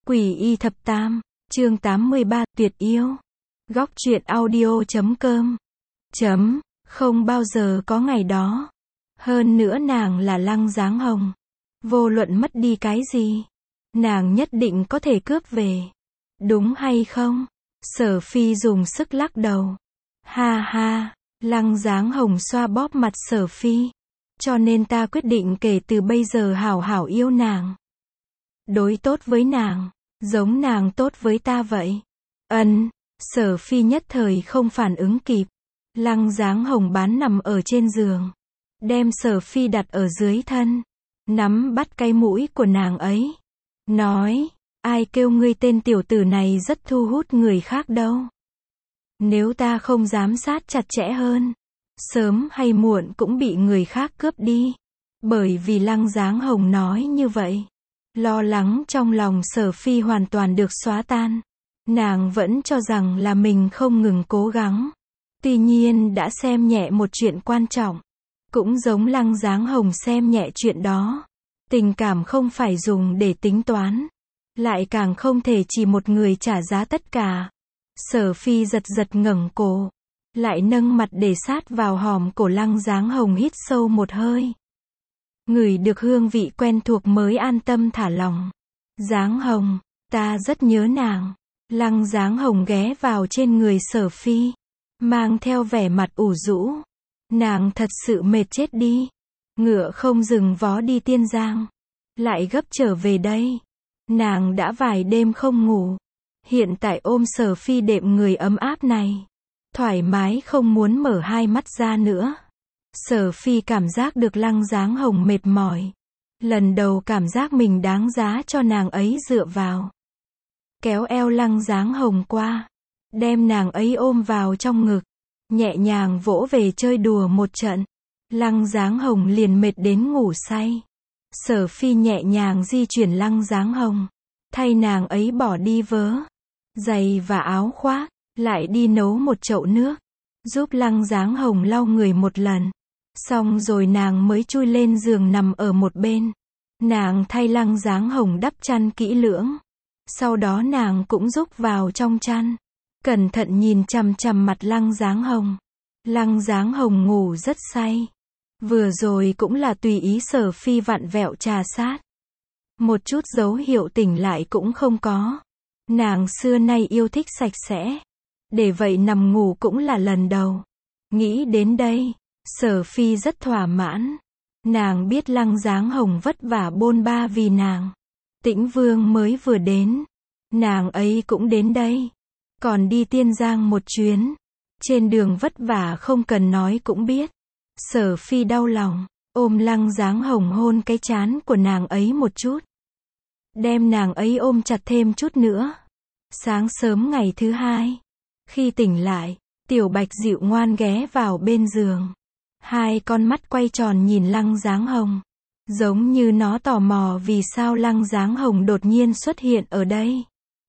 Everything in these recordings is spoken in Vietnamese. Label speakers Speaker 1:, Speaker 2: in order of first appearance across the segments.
Speaker 1: Quỷ y thập tam, chương 83, tuyệt yêu. Góc truyện audio.com. Không bao giờ có ngày đó. Hơn nữa nàng là Lăng Dáng Hồng. Vô luận mất đi cái gì, nàng nhất định có thể cướp về. Đúng hay không? Sở Phi dùng sức lắc đầu. Ha ha, Lăng Dáng Hồng xoa bóp mặt Sở Phi. Cho nên ta quyết định kể từ bây giờ hảo hảo yêu nàng. Đối tốt với nàng, giống nàng tốt với ta vậy. Sở Phi nhất thời không phản ứng kịp. Lăng Dáng Hồng bán nằm ở trên giường, đem Sở Phi đặt ở dưới thân, nắm bắt cái mũi của nàng ấy, nói, ai kêu ngươi tên tiểu tử này rất thu hút người khác đâu. Nếu ta không giám sát chặt chẽ hơn, sớm hay muộn cũng bị người khác cướp đi. Bởi vì Lăng Dáng Hồng nói như vậy, lo lắng trong lòng Sở Phi hoàn toàn được xóa tan. Nàng vẫn cho rằng là mình không ngừng cố gắng. Tuy nhiên đã xem nhẹ một chuyện quan trọng. Cũng giống Lăng Dáng Hồng xem nhẹ chuyện đó. Tình cảm không phải dùng để tính toán. Lại càng không thể chỉ một người trả giá tất cả. Sở Phi giật giật ngẩng cổ. Lại nâng mặt để sát vào hòm cổ Lăng Dáng Hồng, hít sâu một hơi. Ngửi được hương vị quen thuộc mới an tâm thả lòng. Dáng Hồng, ta rất nhớ nàng. Lăng Dáng Hồng ghé vào trên người Sở Phi, mang theo vẻ mặt ủ rũ. Nàng thật sự mệt chết đi. Ngựa không dừng vó đi Tiên Giang, lại gấp trở về đây. Nàng đã vài đêm không ngủ. Hiện tại ôm Sở Phi đệm người ấm áp này, thoải mái không muốn mở hai mắt ra nữa. Sở Phi cảm giác được Lăng Dáng Hồng mệt mỏi. Lần đầu cảm giác mình đáng giá cho nàng ấy dựa vào. Kéo eo Lăng Dáng Hồng qua, đem nàng ấy ôm vào trong ngực, nhẹ nhàng vỗ về chơi đùa một trận. Lăng Dáng Hồng liền mệt đến ngủ say. Sở Phi nhẹ nhàng di chuyển Lăng Dáng Hồng, thay nàng ấy bỏ đi vớ, giày và áo khoác, lại đi nấu một chậu nước, giúp Lăng Dáng Hồng lau người một lần. Xong rồi nàng mới chui lên giường nằm ở một bên. Nàng thay Lăng Dáng Hồng đắp chăn kỹ lưỡng. Sau đó nàng cũng rúc vào trong chăn, cẩn thận nhìn chằm chằm mặt Lăng Dáng Hồng. Lăng Dáng Hồng ngủ rất say. Vừa rồi cũng là tùy ý Sở Phi vặn vẹo trà sát. Một chút dấu hiệu tỉnh lại cũng không có. Nàng xưa nay yêu thích sạch sẽ. Để vậy nằm ngủ cũng là lần đầu. Nghĩ đến đây, Sở Phi rất thỏa mãn. Nàng biết Lăng Dáng Hồng vất vả bôn ba vì nàng. Tĩnh Vương mới vừa đến, nàng ấy cũng đến đây. Còn đi Tiên Giang một chuyến. Trên đường vất vả không cần nói cũng biết. Sở Phi đau lòng, ôm Lăng Dáng Hồng hôn cái trán của nàng ấy một chút. Đem nàng ấy ôm chặt thêm chút nữa. Sáng sớm ngày thứ hai, khi tỉnh lại, Tiểu Bạch dịu ngoan ghé vào bên giường. Hai con mắt quay tròn nhìn Lăng Dáng Hồng. Giống như nó tò mò vì sao Lăng Dáng Hồng đột nhiên xuất hiện ở đây.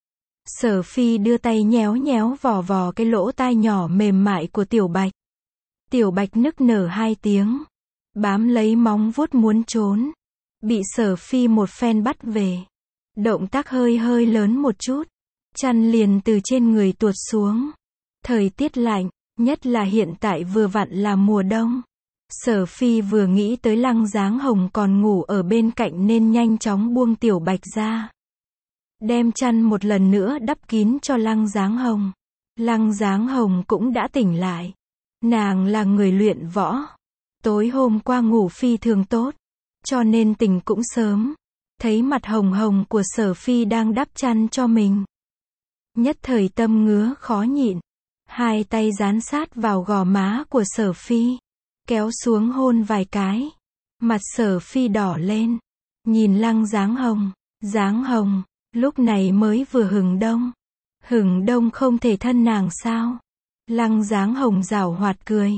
Speaker 1: Sở Phi đưa tay nhéo nhéo vò vò cái lỗ tai nhỏ mềm mại của Tiểu Bạch. Tiểu Bạch nức nở hai tiếng, bám lấy móng vuốt muốn trốn. Bị Sở Phi một phen bắt về. Động tác hơi hơi lớn một chút, chăn liền từ trên người tuột xuống. Thời tiết lạnh, nhất là hiện tại vừa vặn là mùa đông. Sở Phi vừa nghĩ tới Lăng Dáng Hồng còn ngủ ở bên cạnh nên nhanh chóng buông Tiểu Bạch ra. Đem chăn một lần nữa đắp kín cho Lăng Dáng Hồng. Lăng Dáng Hồng cũng đã tỉnh lại. Nàng là người luyện võ. Tối hôm qua ngủ phi thường tốt, cho nên tỉnh cũng sớm. Thấy mặt hồng hồng của Sở Phi đang đắp chăn cho mình, nhất thời tâm ngứa khó nhịn. Hai tay dán sát vào gò má của Sở Phi, kéo xuống hôn vài cái. Mặt Sở Phi đỏ lên, nhìn Lăng Dáng Hồng. Dáng Hồng, lúc này mới vừa hừng đông. Hừng đông không thể thân nàng sao? Lăng Dáng Hồng giảo hoạt cười.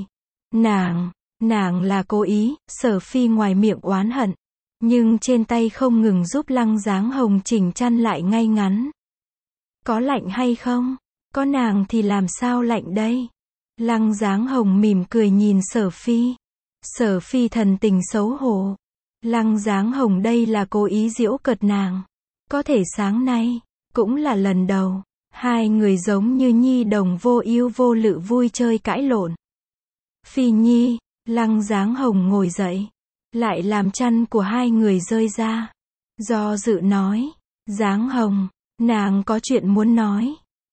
Speaker 1: Nàng là cố ý. Sở Phi ngoài miệng oán hận, nhưng trên tay không ngừng giúp Lăng Dáng Hồng chỉnh chăn lại ngay ngắn. Có lạnh hay không? Có nàng thì làm sao lạnh đây? Lăng Dáng Hồng mỉm cười nhìn Sở Phi. Sở Phi thần tình xấu hổ. Lăng Dáng Hồng đây là cố ý giễu cợt nàng. Có thể sáng nay, Cũng là lần đầu, hai người giống như nhi đồng vô ưu vô lự vui chơi cãi lộn. Phi Nhi, Lăng Dáng Hồng ngồi dậy, lại làm chăn của hai người rơi ra. Do dự nói, Dáng Hồng, nàng có chuyện muốn nói.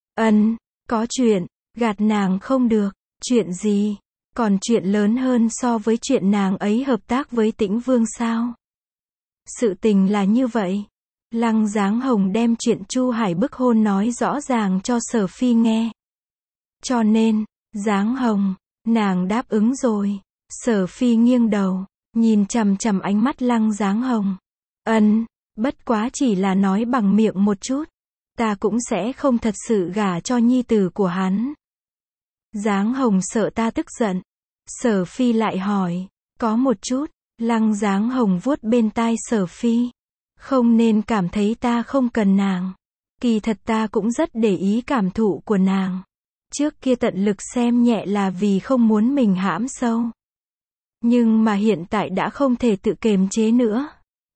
Speaker 1: Có chuyện, gạt nàng không được. Chuyện gì? Còn chuyện lớn hơn so với chuyện nàng ấy hợp tác với Tĩnh Vương sao? Sự tình là như vậy. Lăng Dáng Hồng đem chuyện Chu Hải bức hôn nói rõ ràng cho Sở Phi nghe. Cho nên, Dáng Hồng, nàng đáp ứng rồi. Sở Phi nghiêng đầu, nhìn chằm chằm ánh mắt Lăng Dáng Hồng. Bất quá chỉ là nói bằng miệng một chút. Ta cũng sẽ không thật sự gả cho nhi tử của hắn. Dáng Hồng sợ ta tức giận. Sở Phi lại hỏi, có một chút. Lăng Dáng Hồng vuốt bên tai Sở Phi. Không nên cảm thấy ta không cần nàng. Kỳ thật ta cũng rất để ý cảm thụ của nàng. Trước kia tận lực xem nhẹ là vì không muốn mình hãm sâu. Nhưng mà hiện tại đã không thể tự kiềm chế nữa.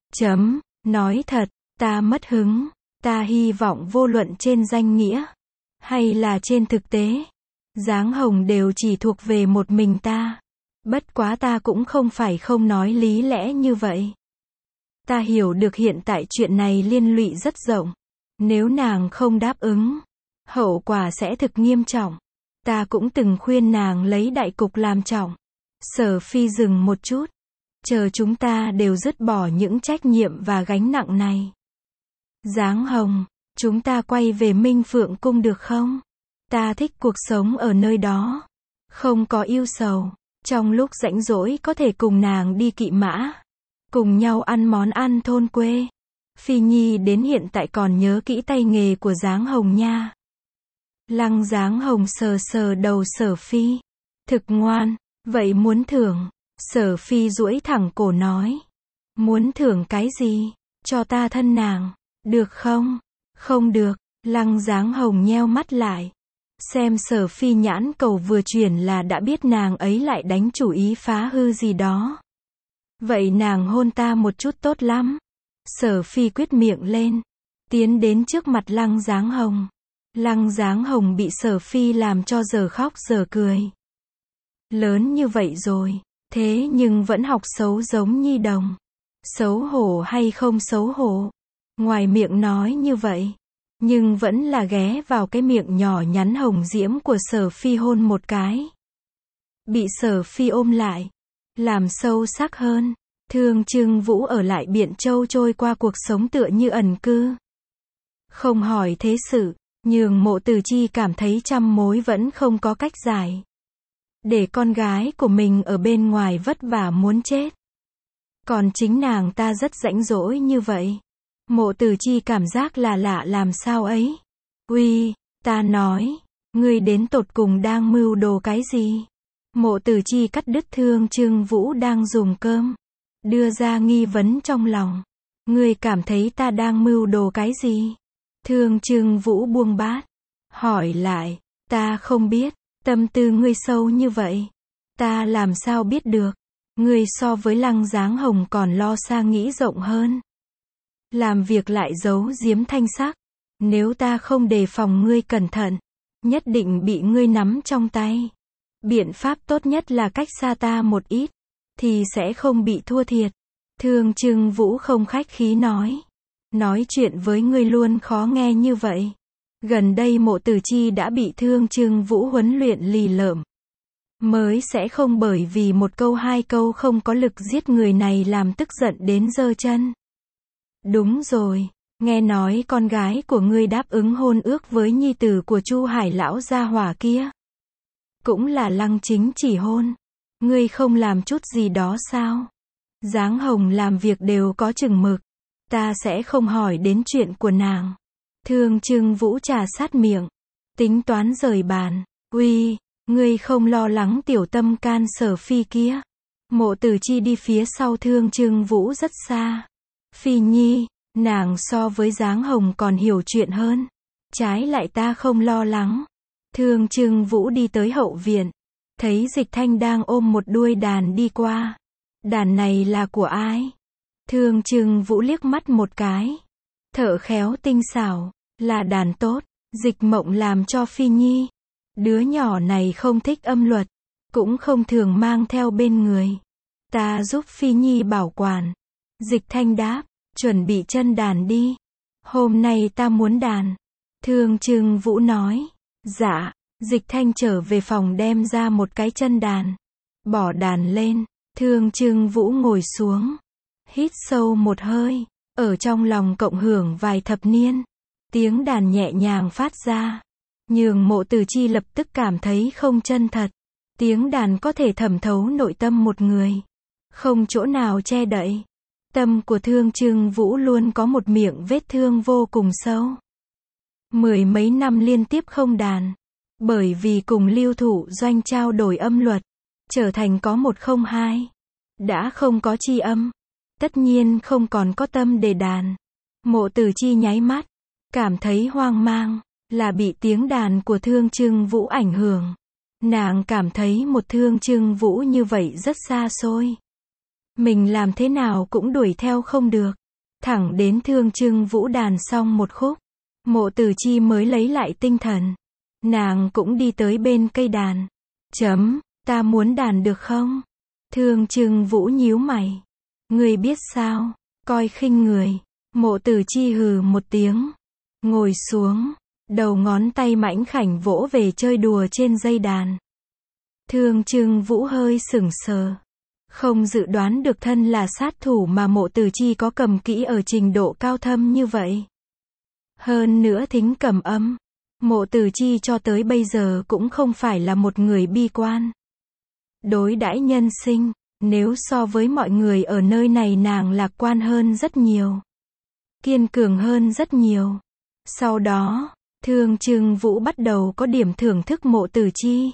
Speaker 1: Nói thật, ta mất hứng. Ta hy vọng vô luận trên danh nghĩa, hay là trên thực tế, Dáng Hồng đều chỉ thuộc về một mình ta. Bất quá ta cũng không phải không nói lý lẽ như vậy. Ta hiểu được hiện tại chuyện này liên lụy rất rộng. Nếu nàng không đáp ứng, hậu quả sẽ thực nghiêm trọng. Ta cũng từng khuyên nàng lấy đại cục làm trọng. Sở Phi dừng một chút. Chờ chúng ta đều dứt bỏ những trách nhiệm và gánh nặng này. Dáng Hồng, chúng ta quay về Minh Phượng Cung được không? Ta thích cuộc sống ở nơi đó. Không có ưu sầu. Trong lúc rảnh rỗi có thể cùng nàng đi kỵ mã. Cùng nhau ăn món ăn thôn quê. Phi Nhi đến hiện tại còn nhớ kỹ tay nghề của Dáng Hồng nha. Lăng Dáng Hồng sờ sờ đầu Sở Phi. Thực ngoan. Vậy muốn thưởng. Sở Phi duỗi thẳng cổ nói. Muốn thưởng cái gì? Cho ta thân nàng. Được không? Không được. Lăng Dáng Hồng nheo mắt lại. Xem Sở Phi nhãn cầu vừa chuyển là đã biết nàng ấy lại đánh chủ ý phá hư gì đó. Vậy nàng hôn ta một chút tốt lắm. Sở Phi quyết miệng lên. Tiến đến trước mặt Lăng Dáng Hồng. Lăng Dáng Hồng bị Sở Phi làm cho giờ khóc giờ cười. Lớn như vậy rồi, thế nhưng vẫn học xấu giống nhi đồng. Xấu hổ hay không xấu hổ? Ngoài miệng nói như vậy, nhưng vẫn là ghé vào cái miệng nhỏ nhắn hồng diễm của Sở Phi hôn một cái. Bị Sở Phi ôm lại, làm sâu sắc hơn. Thương Trưng Vũ ở lại Biện Châu trôi qua cuộc sống tựa như ẩn cư. Không hỏi thế sự, nhường Mộ Từ Chi cảm thấy trăm mối vẫn không có cách giải. Để con gái của mình ở bên ngoài vất vả muốn chết. Còn chính nàng ta rất rãnh rỗi như vậy. Mộ Từ Chi cảm giác là lạ làm sao ấy. Uy, ta nói, ngươi đến tột cùng đang mưu đồ cái gì? Mộ Từ Chi cắt đứt Thương Trưng Vũ đang dùng cơm. Đưa ra nghi vấn trong lòng. Ngươi cảm thấy ta đang mưu đồ cái gì? Thương Trưng Vũ buông bát. Hỏi lại, ta không biết. Tâm tư ngươi sâu như vậy. Ta làm sao biết được. Ngươi so với Lăng Dáng Hồng còn lo xa nghĩ rộng hơn. Làm việc lại giấu giếm thanh sắc. Nếu ta không đề phòng ngươi cẩn thận, nhất định bị ngươi nắm trong tay. Biện pháp tốt nhất là cách xa ta một ít, thì sẽ không bị thua thiệt. Thương Trưng Vũ không khách khí nói. Nói chuyện với ngươi luôn khó nghe như vậy. Gần đây Mộ Từ Chi đã bị Thương Trưng Vũ huấn luyện lì lợm. Mới sẽ không bởi vì một câu hai câu không có lực giết người này làm tức giận đến giơ chân. Đúng rồi, nghe nói con gái của ngươi đáp ứng hôn ước với nhi tử của Chu Hải lão gia hỏa kia. Cũng là Lăng Chính chỉ hôn. Ngươi không làm chút gì đó sao? Dáng Hồng làm việc đều có chừng mực. Ta sẽ không hỏi đến chuyện của nàng. Thương Trưng Vũ trà sát miệng. Tính toán rời bàn. Uy, ngươi không lo lắng tiểu tâm can Sở Phi kia. Mộ Từ Chi đi phía sau Thương Trưng Vũ rất xa. Phi Nhi, nàng so với Dáng Hồng còn hiểu chuyện hơn. Trái lại ta không lo lắng. Thương Trưng Vũ đi tới hậu viện. Thấy Dịch Thanh đang ôm một đuôi đàn đi qua. Đàn này là của ai? Thương Trưng Vũ liếc mắt một cái. Thợ khéo tinh xảo. Là đàn tốt. Dịch Mộng làm cho Phi Nhi. Đứa nhỏ này không thích âm luật, cũng không thường mang theo bên người. Ta giúp Phi Nhi bảo quản. Dịch Thanh đáp, chuẩn bị chân đàn đi. Hôm nay ta muốn đàn. Thương Trưng Vũ nói, dạ. Dịch Thanh trở về phòng đem ra một cái chân đàn. Bỏ đàn lên. Thương Trưng Vũ ngồi xuống. Hít sâu một hơi. Ở trong lòng cộng hưởng vài thập niên. Tiếng đàn nhẹ nhàng phát ra. Nhường Mộ Tử Chi lập tức cảm thấy không chân thật. Tiếng đàn có thể thẩm thấu nội tâm một người. Không chỗ nào che đậy. Tâm của Thương Trưng Vũ luôn có một miệng vết thương vô cùng sâu. Mười mấy năm liên tiếp không đàn. Bởi vì cùng Lưu Thụ Doanh trao đổi âm luật. Trở thành có 102. Đã không có chi âm. Tất nhiên không còn có tâm để đàn. Mộ Tử Chi nháy mắt. Cảm thấy hoang mang. Là bị tiếng đàn của Thương Trưng Vũ ảnh hưởng. Nàng cảm thấy một Thương Trưng Vũ như vậy rất xa xôi. Mình làm thế nào cũng đuổi theo không được. Thẳng đến Thương Trưng Vũ đàn xong một khúc. Mộ Tử Chi mới lấy lại tinh thần. Nàng cũng đi tới bên cây đàn. Ta muốn đàn được không? Thương Trưng Vũ nhíu mày. Ngươi biết sao? Coi khinh người. Mộ Tử Chi hừ một tiếng. Ngồi xuống. Đầu ngón tay mảnh khảnh vỗ về chơi đùa trên dây đàn. Thương Trưng Vũ hơi sững sờ. Không dự đoán được thân là sát thủ mà Mộ Tử Chi có cầm kỹ ở trình độ cao thâm như vậy. Hơn nữa thính cầm âm. Mộ Tử Chi cho tới bây giờ cũng không phải là một người bi quan. Đối đãi nhân sinh, nếu so với mọi người ở nơi này nàng lạc quan hơn rất nhiều. Kiên cường hơn rất nhiều. Sau đó, Thương Trưng Vũ bắt đầu có điểm thưởng thức Mộ Tử Chi.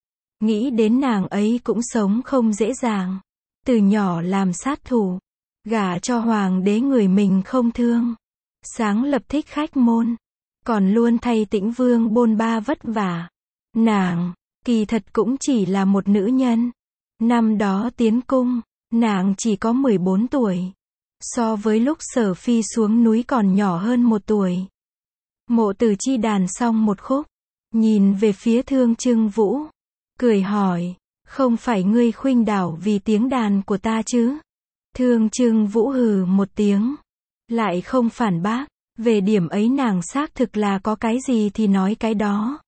Speaker 1: Nghĩ đến nàng ấy cũng sống không dễ dàng. Từ nhỏ làm sát thủ. Gả cho hoàng đế người mình không thương. Sáng lập thích khách môn. Còn luôn thay Tĩnh Vương bôn ba vất vả. Nàng, kỳ thật cũng chỉ là một nữ nhân. Năm đó tiến cung, nàng chỉ có 14 tuổi. So với lúc Sở Phi xuống núi còn nhỏ hơn 1 tuổi. Mộ Tử Chi đàn xong một khúc. Nhìn về phía Thương Trưng Vũ. Cười hỏi, không phải ngươi khuynh đảo vì tiếng đàn của ta chứ? Thương Trưng Vũ hừ một tiếng. Lại không phản bác. Về điểm ấy nàng xác thực là có cái gì thì nói cái đó.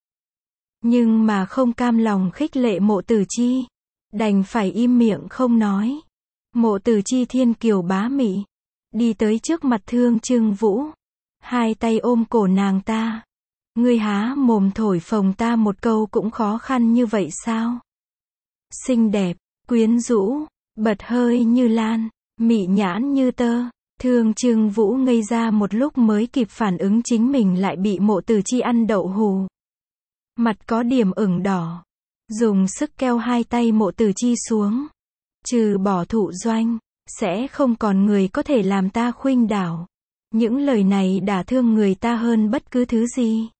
Speaker 1: Nhưng mà không cam lòng khích lệ Mộ Tử Chi. Đành phải im miệng không nói. Mộ Tử Chi thiên kiều bá mị. Đi tới trước mặt Thương Trưng Vũ. Hai tay ôm cổ nàng ta. Ngươi há mồm thổi phồng ta một câu cũng khó khăn như vậy sao? Xinh đẹp, quyến rũ, bật hơi như lan, mị nhãn như tơ. Thương Trưng Vũ ngây ra một lúc mới kịp phản ứng chính mình lại bị Mộ Tử Chi ăn đậu hù. Mặt có điểm ửng đỏ. Dùng sức kéo hai tay Mộ Tử Chi xuống. Trừ bỏ Thụ Doanh, sẽ không còn người có thể làm ta khuynh đảo. Những lời này đả thương người ta hơn bất cứ thứ gì.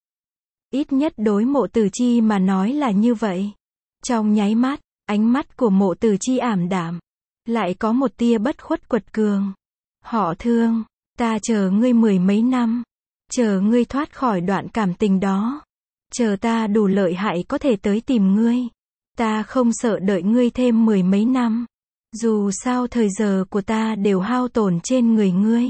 Speaker 1: Ít nhất đối Mộ Tử Chi mà nói là như vậy. Trong nháy mắt, ánh mắt của Mộ Tử Chi ảm đạm. Lại có một tia bất khuất quật cường. Họ Thương, ta chờ ngươi 10 mấy năm. Chờ ngươi thoát khỏi đoạn cảm tình đó. Chờ ta đủ lợi hại có thể tới tìm ngươi. Ta không sợ đợi ngươi thêm 10 mấy năm. Dù sao thời giờ của ta đều hao tổn trên người ngươi.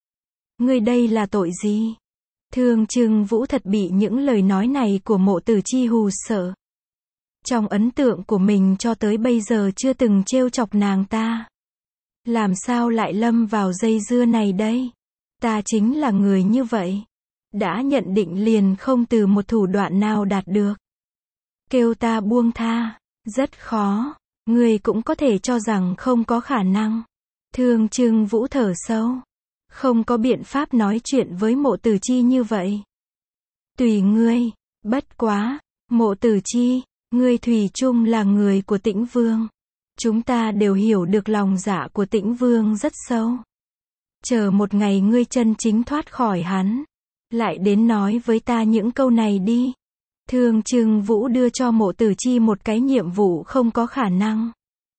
Speaker 1: Ngươi đây là tội gì? Thương Trưng Vũ thật bị những lời nói này của Mộ Tử Chi hù sợ. Trong ấn tượng của mình cho tới bây giờ chưa từng trêu chọc nàng ta. Làm sao lại lâm vào dây dưa này đây? Ta chính là người như vậy. Đã nhận định liền không từ một thủ đoạn nào đạt được. Kêu ta buông tha. Rất khó. Ngươi cũng có thể cho rằng không có khả năng. Thương Trưng Vũ thở sâu. Không có biện pháp nói chuyện với Mộ Tử Chi như vậy. Tùy ngươi. Bất quá. Mộ Tử Chi. Ngươi thủy chung là người của Tĩnh Vương. Chúng ta đều hiểu được lòng dạ của Tĩnh Vương rất sâu. Chờ một ngày ngươi chân chính thoát khỏi hắn. Lại đến nói với ta những câu này đi. Thương Trưng Vũ đưa cho Mộ Tử Chi một cái nhiệm vụ không có khả năng.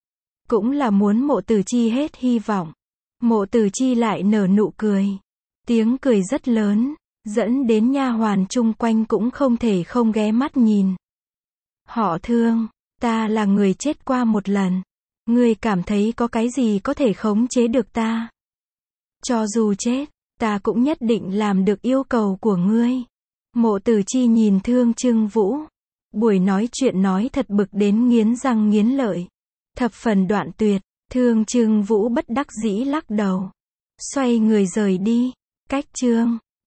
Speaker 1: Cũng là muốn Mộ Tử Chi hết hy vọng. Mộ Tử Chi lại nở nụ cười. Tiếng cười rất lớn. dẫn đến nha hoàn chung quanh cũng không thể không ghé mắt nhìn. Họ Thương, ta là người chết qua một lần. Ngươi cảm thấy có cái gì có thể khống chế được ta? Cho dù chết, ta cũng nhất định làm được yêu cầu của ngươi. Mộ Tử Chi nhìn Thương Trưng Vũ. Buổi nói chuyện nói thật bực đến nghiến răng nghiến lợi. Thập phần đoạn tuyệt, Thương Trưng Vũ bất đắc dĩ lắc đầu. Xoay người rời đi. Cách chương